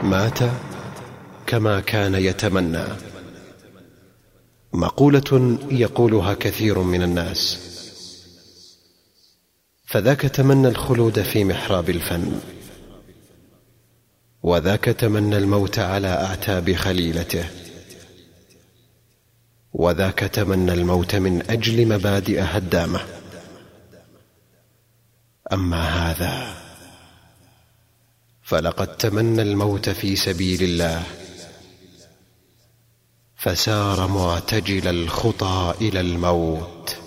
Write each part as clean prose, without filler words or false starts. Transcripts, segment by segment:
مات كما كان يتمنى. مقولة يقولها كثير من الناس، فذاك تمنى الخلود في محراب الفن، وذاك تمنى الموت على أعتاب خليلته، وذاك تمنى الموت من أجل مبادئ هدامة. أما هذا فلقد تمنى الموت في سبيل الله، فسار معتجل الخطى إلى الموت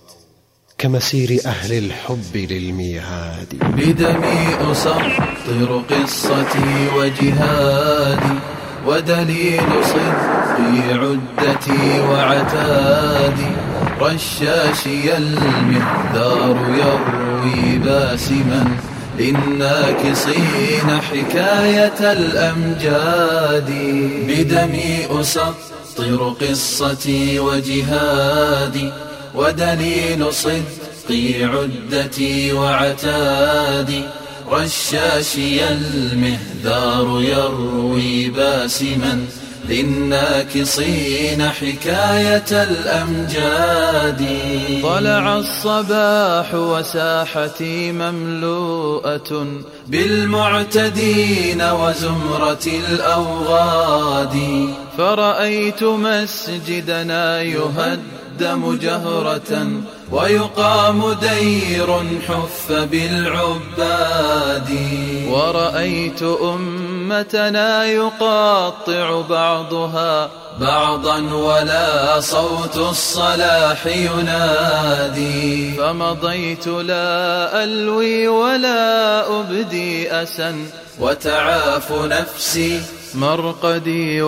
كمسير أهل الحب للميعاد. بدمي أسطر قصتي وجهادي، ودليل صدقي عدتي وعتادي. رشاشي المهدار يروي باسما للناكصين حكاية الأمجاد. بدمي أسطر قصتي وجهادي، ودليل صدقي عدتي وعتادي. رشاشي المهدار يروي باسما للناكصين حكاية الأمجاد. طلع الصباح وساحتي مملوءة بالمعتدين وزمرة الأوغاد. فرأيت مسجدنا يهدم جهرة، ويقام دير حف بالعباد. ورأيت أمتنا يقاطع بعضها بعضا، ولا صوت الصلاح ينادي. فمضيت لا ألوي ولا أبدي أسا، وتعاف نفسي مرقدي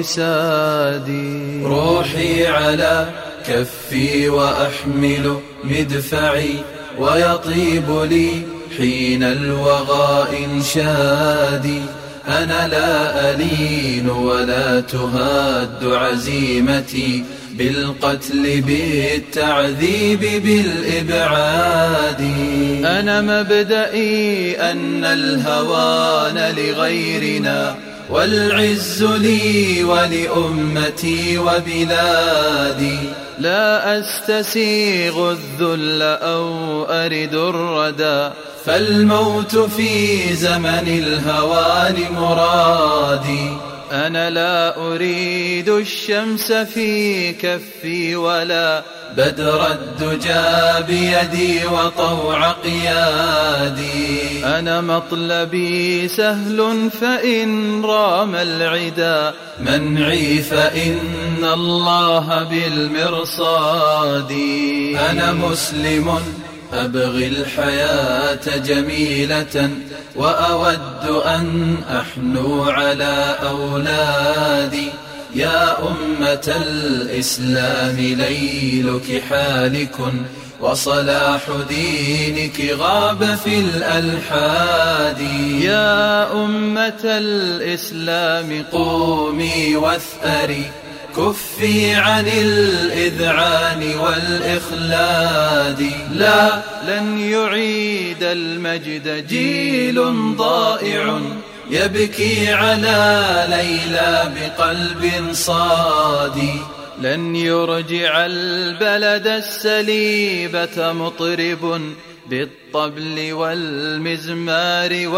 ووسادي. روحي على كفي وأحمل مدفعي، ويطيب لي حين الوغى إنشادي. أنا لا ألين ولا تهاد عزيمتي بالقتل بالتعذيب بالإبعاد. أنا مبدئي أن الهوان لغيرنا، والعز لي ولأمتي وبلادي. لا أستسيغ الذل أو أرد الردى، فالموت في زمن الهوان مرادي. أنا لا أريد الشمس في كفي، ولا بدر الدجى بيدي وطوع قيادي. أنا مطلبي سهل فإن رام العدا منعي، فإن الله بالمرصاد. أنا مسلم أبغي الحياة جميلة، وأود أن أحنو على أولادي. يا أمة الإسلام ليلك حالك، وصلاح دينك غاب في الألحاد. يا أمة الإسلام قومي واثأري، كفي عن الإذعان والإخلاد. لا، لن يعيد المجد جيل ضائع يبكي على ليلى بقلب صادي. لن يرجع البلد السليبة مطرب بالطبل والمزمار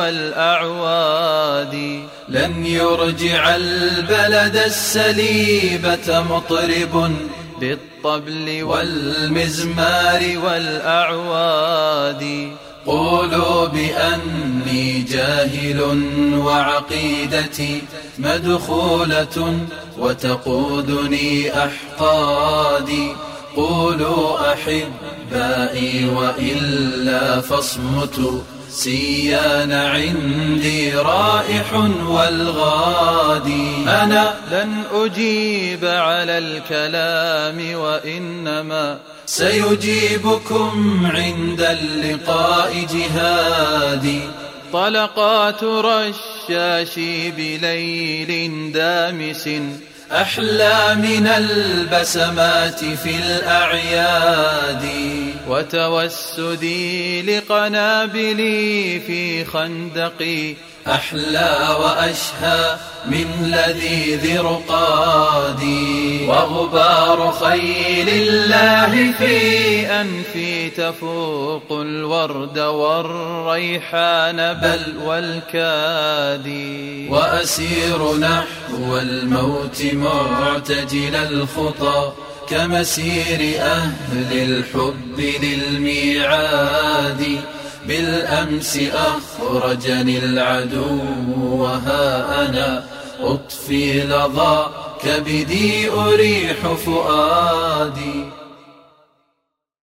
والأعواد. لن يرجع البلد السليبة مطرب بالطبل والمزمار والأعواد. قولوا بأني جاهل وعقيدتي مدخولة، وتقودني أحقادي. قولوا أحبائي وإلا فاصمتوا، سيان عندي رائح والغادي. أنا لن أجيب على الكلام، وإنما سيجيبكم عند اللقاء جهادي. طلقات رشاشي بليل دامس أحلى من البسمات في الأعياد. وتوسدي لقنابلي في خندقي أحلى وأشهى من لذيذ رقادي. وغبار خيل الله في أنفي تفوق الورد والريحان بل والكادي. وأسير نحو الموت معتجل الخطى كمسير أهل الحب للميعاد. بالأمس أخرجني العدو وها أنا أطفي لظى كبدي أريح فؤادي.